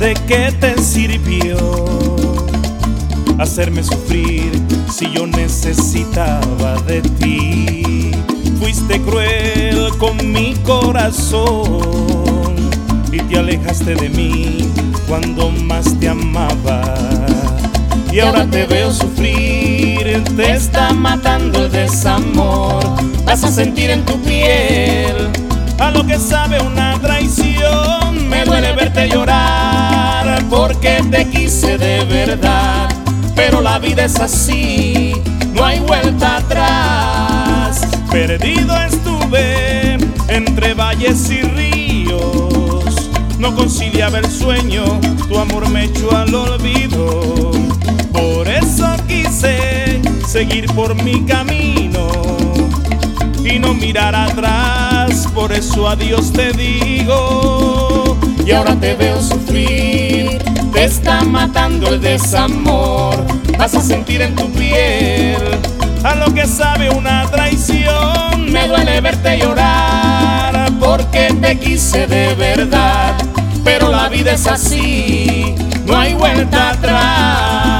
¿De qué te sirvió hacerme sufrir si yo necesitaba de ti? Fuiste cruel con mi corazón y te alejaste de mí cuando más te amaba. Y ahora te veo sufrir, te está matando el desamor. Vas a sentir en tu piel a lo que sabe una traición. Me duele verte llorar porque te quise de verdad, pero la vida es así, no hay vuelta atrás. Perdido estuve entre valles y ríos, no conciliaba el sueño, tu amor me echó al olvido. Por eso quise seguir por mi camino y no mirar atrás, por eso adiós te digo. Y ahora te veo sufrir, te está matando el desamor. Vas a sentir en tu piel a lo que sabe una traición. Me duele verte llorar porque te quise de verdad, pero la vida es así, no hay vuelta atrás.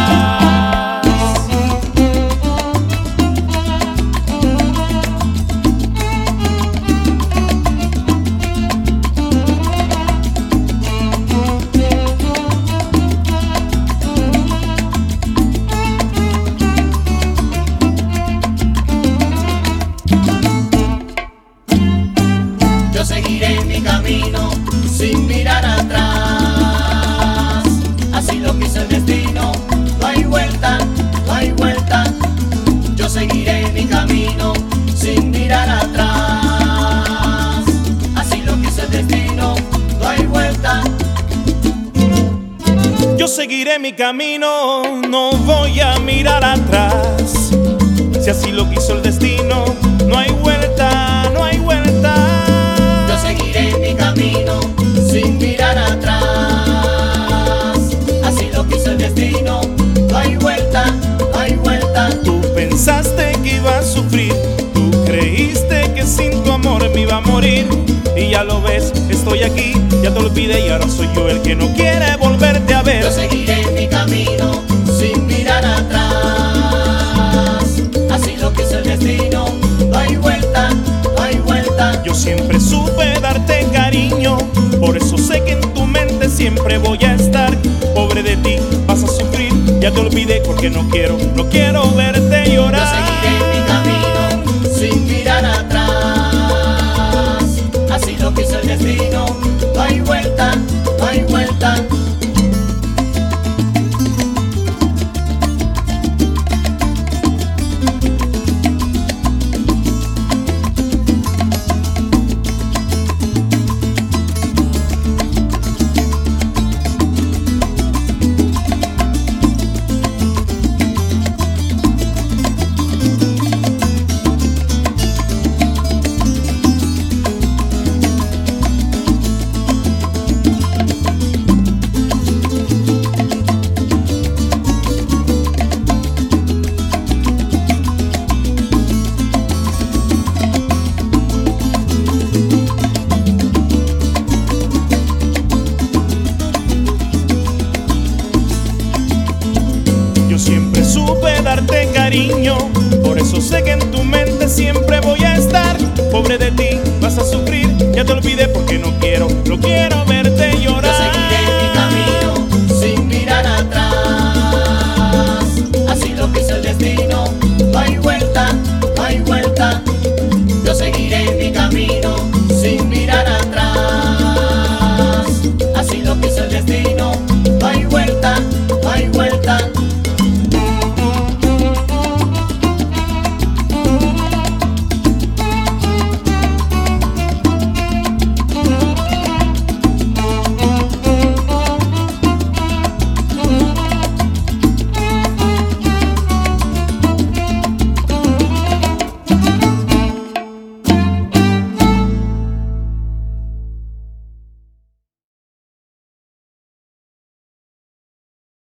Yo seguiré mi camino sin mirar atrás, así lo quiso el destino, no hay vuelta, no hay vuelta. Yo seguiré mi camino sin mirar atrás, así lo quiso el destino, no hay vuelta. Yo seguiré mi camino, no voy a mirar atrás. Si así lo quiso el destino, no hay vuelta, no hay vuelta. Yo seguiré mi camino sin mirar atrás, así lo quiso el destino, no hay vuelta, no hay vuelta. Tú pensaste que iba a sufrir, tú creíste que sin tu amor me iba a morir. Y ya lo ves, estoy aquí, ya te olvidé y ahora soy yo el que no quiere volverte a ver. Yo seguiré mi camino sin mirar atrás, así lo quiso el destino, no hay vuelta, no hay vuelta. Yo siempre supe darte cariño, por eso sé que en tu mente siempre voy a estar. Pobre de ti, vas a sufrir, ya te olvidé porque no quiero verte llorar. Yo seguiré mi camino sin mirar atrás, así lo quiso el destino, no hay vuelta, no hay vuelta. Yo siempre supe darte cariño, por eso sé que en tu mente siempre voy a estar. Pobre de ti, vas a sufrir, ya te olvidé porque no quiero verte llorar. Yo seguiré mi camino sin mirar atrás, así lo quiso el destino, no hay vuelta, no hay vuelta.